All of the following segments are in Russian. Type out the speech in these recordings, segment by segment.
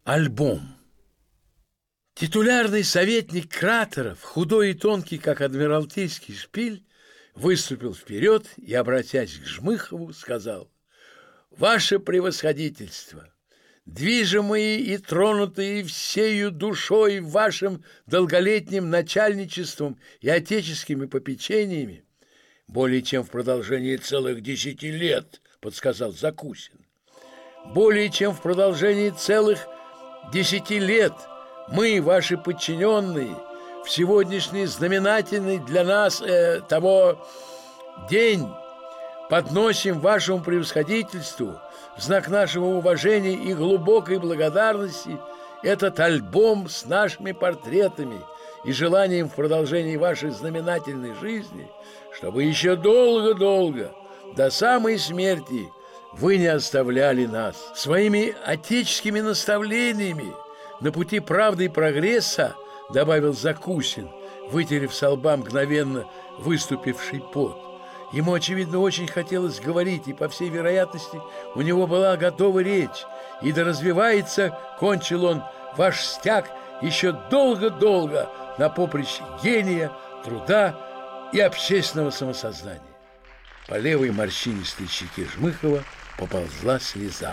Альбом. Титулярный советник Кратеров, худой и тонкий, как адмиралтейский шпиль, выступил вперед и, обратясь к Жмыхову, сказал: «Ваше превосходительство, движимые и тронутые всею душой вашим долголетним начальничеством и отеческими попечениями, более чем в продолжении целых 10 лет, подсказал Закусин, более чем в продолжении целых 10 лет мы, ваши подчиненные, в сегодняшний знаменательный для нас того день подносим вашему превосходительству в знак нашего уважения и глубокой благодарности этот альбом с нашими портретами и желанием в продолжении вашей знаменательной жизни, чтобы еще долго-долго, до самой смерти, вы не оставляли нас своими отеческими наставлениями на пути правды и прогресса», добавил Закусин, вытерев со лба мгновенно выступивший пот. Ему, очевидно, очень хотелось говорить, и, по всей вероятности, у него была готова речь. «И да развивается, — кончил он, — ваш стяг еще долго-долго на поприще гения, труда и общественного самосознания». По левой морщинистой щеке Жмыхова поползла слеза.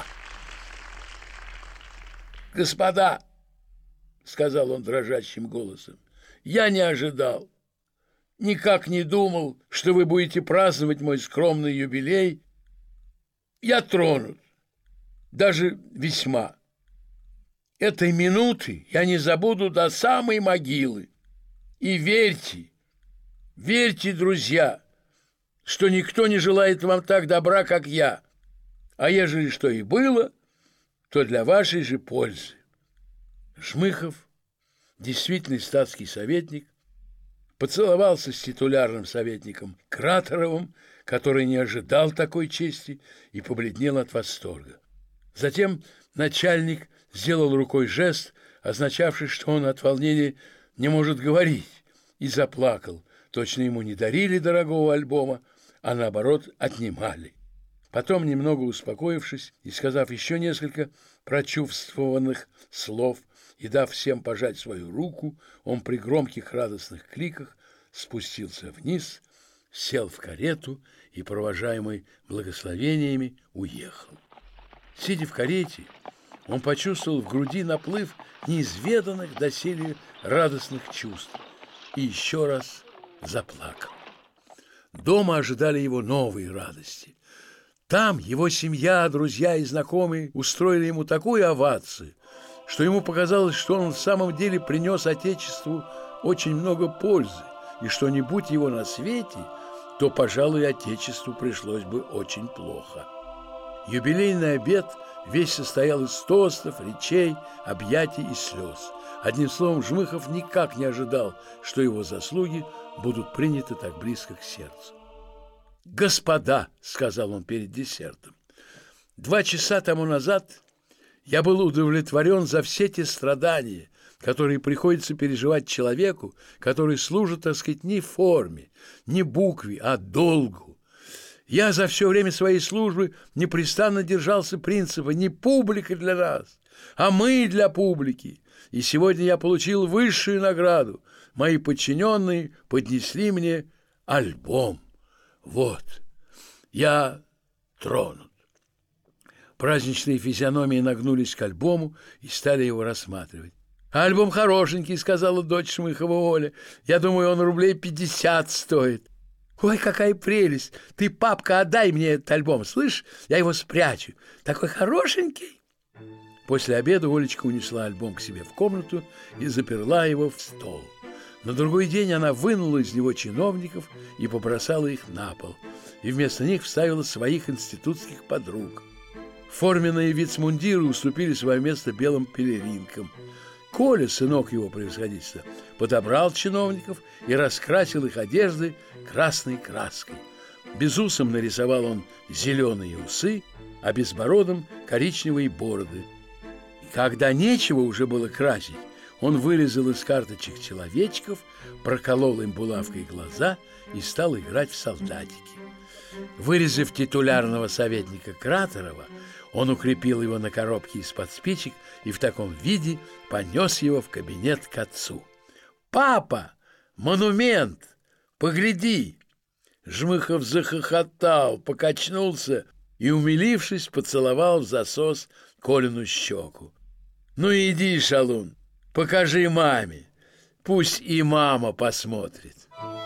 «Господа, — сказал он дрожащим голосом, — я не ожидал, никак не думал, что вы будете праздновать мой скромный юбилей. Я тронут, даже весьма. Этой минуты я не забуду до самой могилы. И верьте, друзья, что никто не желает вам так добра, как я. А ежели что и было, то для вашей же пользы». Жмыхов, действительный статский советник, поцеловался с титулярным советником Кратеровым, который не ожидал такой чести и побледнел от восторга. Затем начальник сделал рукой жест, означавший, что он от волнения не может говорить, и заплакал. Точно ему не дарили дорогого альбома, а наоборот отнимали. Потом, немного успокоившись и сказав еще несколько прочувствованных слов и дав всем пожать свою руку, он при громких радостных кликах спустился вниз, сел в карету и, провожаемый благословениями, уехал. Сидя в карете, он почувствовал в груди наплыв неизведанных доселе радостных чувств и еще раз заплакал. Дома ожидали его новые радости. Там его семья, друзья и знакомые устроили ему такую овацию, что ему показалось, что он в самом деле принес Отечеству очень много пользы, и что не будь его на свете, то, пожалуй, Отечеству пришлось бы очень плохо. Юбилейный обед весь состоял из тостов, речей, объятий и слез. Одним словом, Жмыхов никак не ожидал, что его заслуги будут приняты так близко к сердцу. «Господа, — сказал он перед десертом, — 2 часа тому назад я был удовлетворен за все те страдания, которые приходится переживать человеку, который служит, так сказать, не форме, не букве, а долгу. Я за все время своей службы непрестанно держался принципа не публика для нас, а мы для публики. И сегодня я получил высшую награду. Мои подчиненные поднесли мне альбом. Вот, я тронут». Праздничные физиономии нагнулись к альбому и стали его рассматривать. «Альбом хорошенький, — сказала дочь Жмыхова Оля. Я думаю, он рублей 50 стоит». «Ой, какая прелесть! Ты, папка, отдай мне этот альбом, слышь? Я его спрячу. Такой хорошенький!» После обеда Олечка унесла альбом к себе в комнату и заперла его в стол. На другой день она вынула из него чиновников и побросала их на пол, и вместо них вставила своих институтских подруг. Форменные вицмундиры уступили свое место белым пелеринкам. Коля, сынок его превосходительства, подобрал чиновников и раскрасил их одежды красной краской. Безусом нарисовал он зеленые усы, а безбородом коричневые бороды. И когда нечего уже было красить, он вырезал из карточек человечков, проколол им булавкой глаза и стал играть в солдатики. Вырезав титулярного советника Кратерова, Он укрепил его на коробке из-под спичек и в таком виде понес его в кабинет к отцу. «Папа! Монумент! Погляди!» Жмыхов захохотал, покачнулся и, умилившись, поцеловал в засос Колину щеку. «Ну иди, шалун, покажи маме, пусть и мама посмотрит».